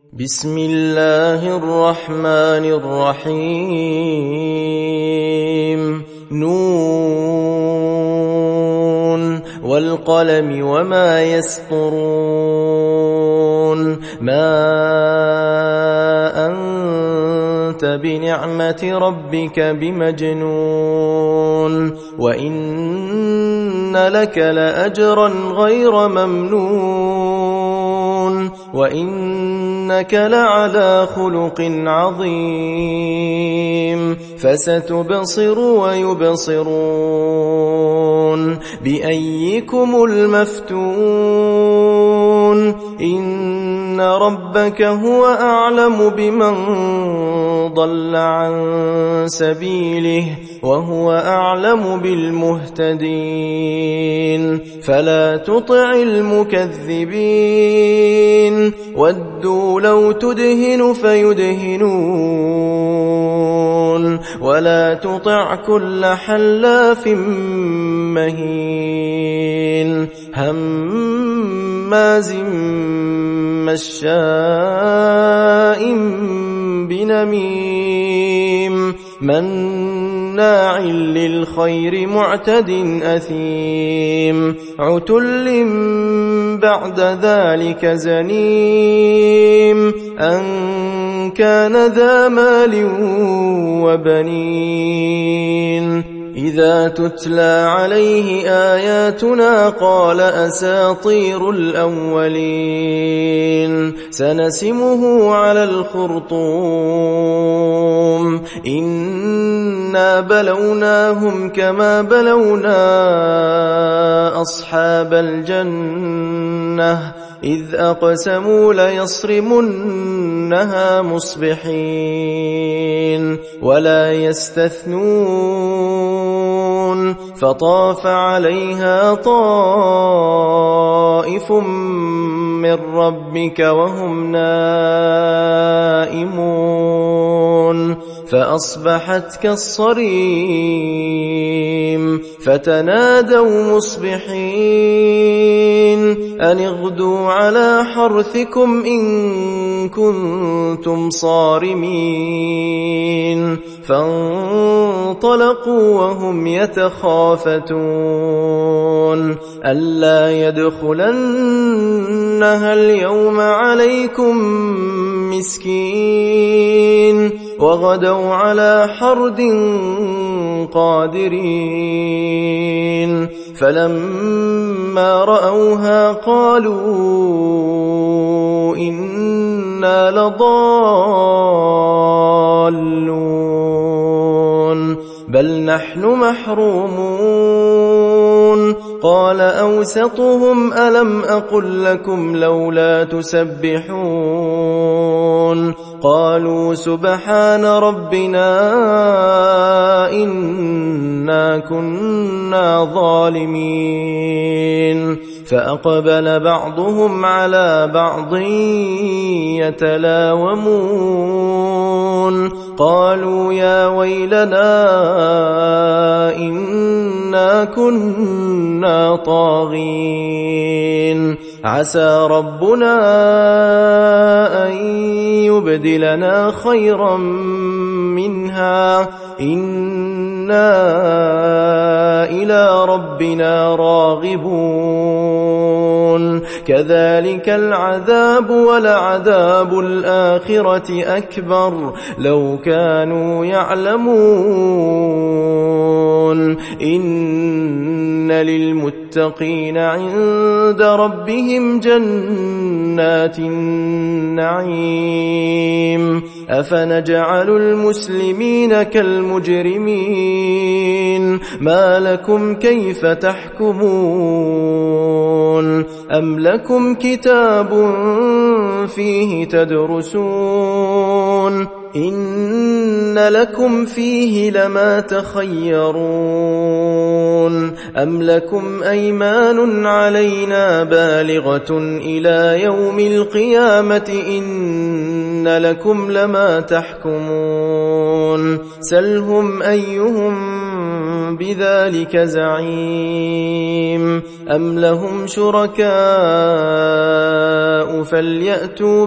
بسم الله الرحمن الرحيم نون والقلم وما يسطرون ما أنت بنعمة ربك بمجنون وإن لك لأجرا غير ممنون وإنك لعلى خلق عظيم فستبصر ويبصرون بأيكم المفتون إن ربك هو أعلم بمن ضل عن سبيله وهو أعلم بالمهتدين فلا تطع المكذبين ودوا لو تدهن فيدهنون ولا تطع كل حلاف مهين هماز مشاء بنميم مناع للخير معتد أثيم عتل بعد ذلك زنيم أن كان ذا مال وبنين إذا تتلى عليه آياتنا قال أساطير الأولين سنسمه على الخرطوم إنا بلوناهم كما بلونا أصحاب الجنة إذ أقسموا ليصرمنها مصبحين ولا يستثنون فطاف عليها طائف من ربك وهم نائمون فأصبحت كالصريم فتنادوا مصبحين أن اغدوا على حرثكم إن كنتم صارمين فانطلقوا وهم يتخافتون ألا يدخلنها اليوم عليكم مسكين وغدوا على حرد قادرين فلما رأوها قالوا إنا لضالون بل نحن محرومون قال أوسطهم ألم أقل لكم لولا تسبحون قالوا سبحان ربنا إنا كنا ظالمين فأقبل بعضهم على بعض يتلاومون قالوا يا ويلنا إنا كنا طاغين عسى ربنا أن يبدلنا خيرا منها إنا إلى ربنا راغبون كذلك العذاب ولعذاب الآخرة أكبر لو كانوا يعلمون إن للمتقين عند ربهم جنات النعيم أفنجعل المسلمين كالمجرمين ما لكم كيف تحكمون أم لكم كتاب فيه تدرسون إن لكم فيه لما تخيرون أم لكم أيمان علينا بالغة إلى يوم القيامة إن لكم لما تحكمون سلهم أيهم بذلك زعيم أم لهم شركاء شُرَكَاءُ فَلْيَأْتُوا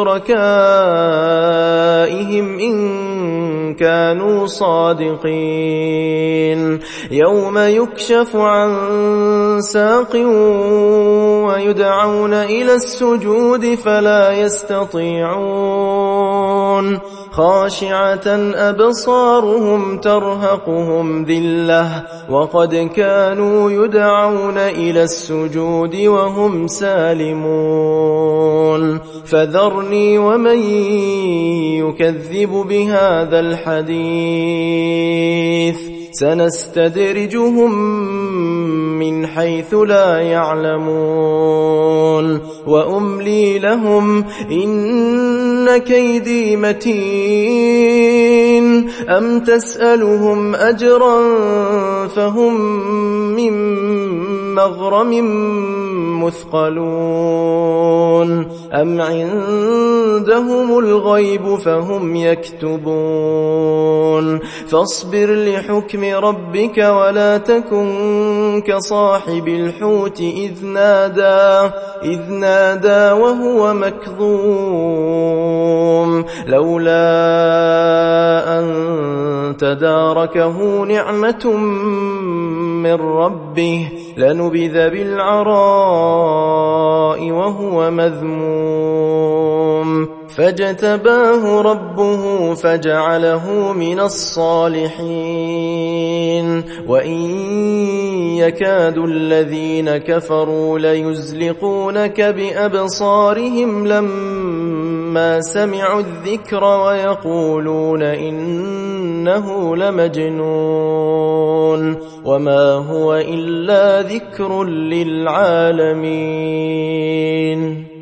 بِشُرَكَائِهِمْ إِن كَانُوا صَادِقِينَ يَوْمَ يُكْشَفُ عَن سَاقٍ وَيُدْعَوْنَ إِلَى السُّجُودِ فَلَا يَسْتَطِيعُونَ خَاشِعَةً أَبْصَارُهُمْ تَرْهَقُهُمْ ذِلَّةٌ وَقَدْ كَانُوا يُدْعَوْنَ إِلَى السُّجُودِ وَهُمْ سَالِمُونَ فَذَرْنِي وَمَن يُكَذِّبُ بِهَذَا الْحَدِيثِ سَنَسْتَدْرِجُهُم مِّنْ حَيْثُ لَا يَعْلَمُونَ وَأُمْلِي لَهُمْ إِنَّ كَيْدِي مَتِينٌ أَمْ تَسْأَلُهُمْ أَجْرًا فَهُم مِّن مَّغْرَمٍ مُّثْقَلُونَ أَمْ عِندَهُمُ الْغَيْبُ فَهُمْ يَكْتُبُونَ فاصبر لحكم ربك ولا تكن كصاحب الحوت إذ نادى وهو مكظوم لولا أن تداركه نعمة من ربه لنبذ بالعراء وهو مذموم فاجتباه ربه فجعله من الصالحين وإن يكاد الذين كفروا ليزلقونك بأبصارهم لما سمعوا الذكر ويقولون إنه لمجنون وما هو إلا ذكر للعالمين